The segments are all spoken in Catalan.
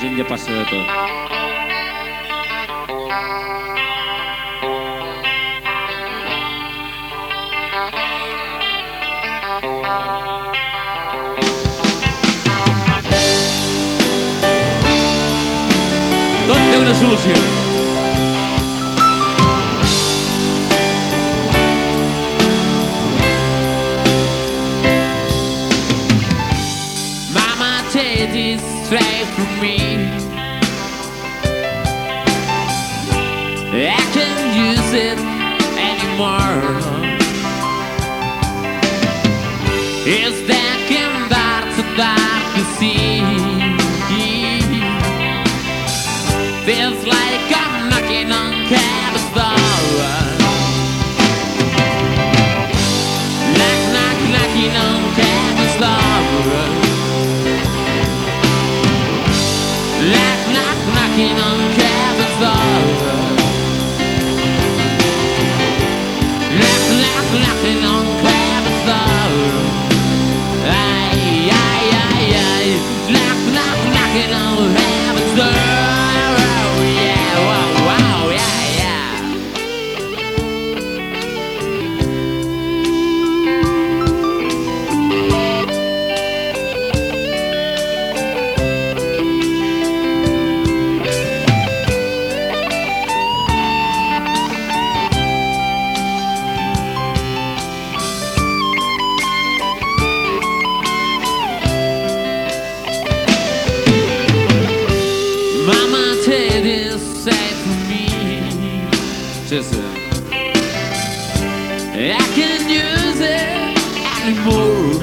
gent ja passa de tot. Tot té una solució. Mama, take this straight from me. I can't use it anymore. It's dark and dark, so dark to see. Feels like I'm knocking on Cabot's door. Knock, knock, knocking on Cabot's door. Knock, knock, knocking on Cabot's door. Knock, knock, knocking on Cabot's door. Ay, ay, ay, ay. Knock, knock, knocking on Cabot's door. I can't use it anymore.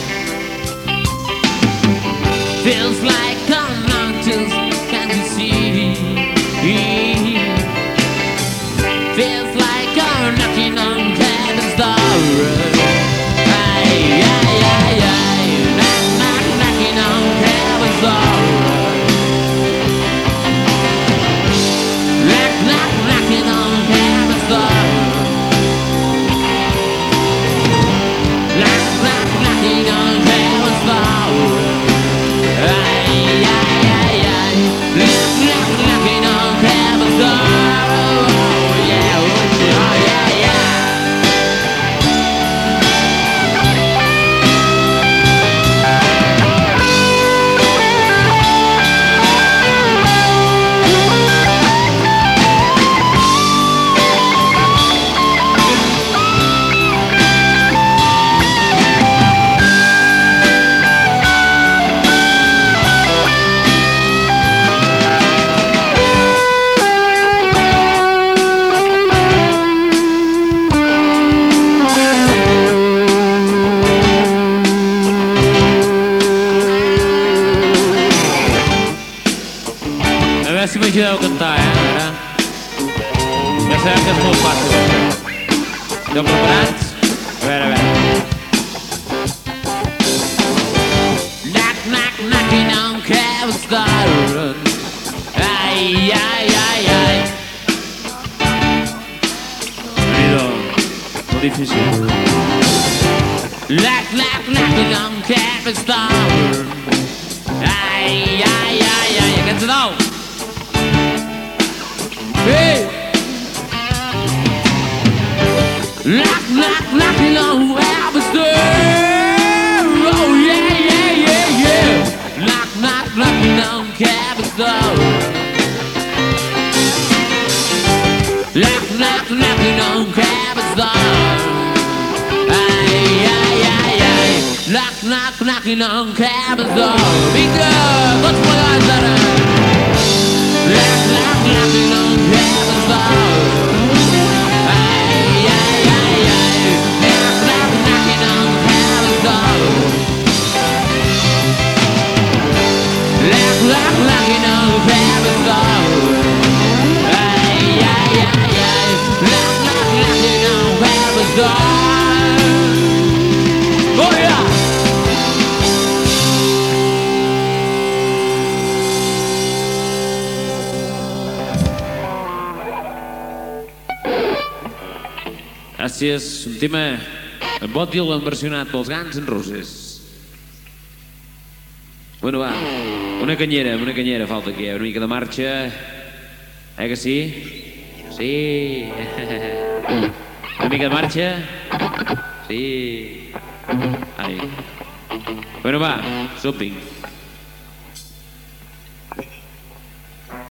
Feels like I'm not just, can't you see? Feels like I'm knocking on Cabot's door. Ay, ay, ay, ay. Knock, knock, knocking on Cabot's door. Knock, knock, knocking on Cabot's door. Si m'ajudeu a cantar, ara. Ja sabem que és molt fàcil. Esteu preparats? A veure. Knock, knock, knocking on Cabot's door. Ai, ai, ai, ai. Déu-n'hi-do, molt difícil. Knock, knock, knocking on Cabot's door. Ai, ai, ai, ai. Aquests de nou. Hey! Knock, knock, knocking on Cabot's door. Oh yeah, yeah, yeah, yeah. Knock, knock, knocking on Cabot's door. Knock, knock, knocking on Cabot's door. Ay, ay, ay, ay. Knock, knock, knocking on Cabot's door. Vinga, tots plegats ara. Knock, knock, knocking on Cabot's door. Ay, ay, ay, ay. Knock, knock, knocking on Cabot's door. Knock, knock, knocking on Cabot's door. Ay, ay, ay, ay. Knock, knock, knocking on Cabot's door. Oh yeah! Gràcies, un tema en Bob Dylan versionat pels Guns N' Roses. Bueno, va. Una canyera falta aquí, una mica de marxa. Que sí? Sí. Una mica de marxa? Sí. Ai. Bueno, va, soping.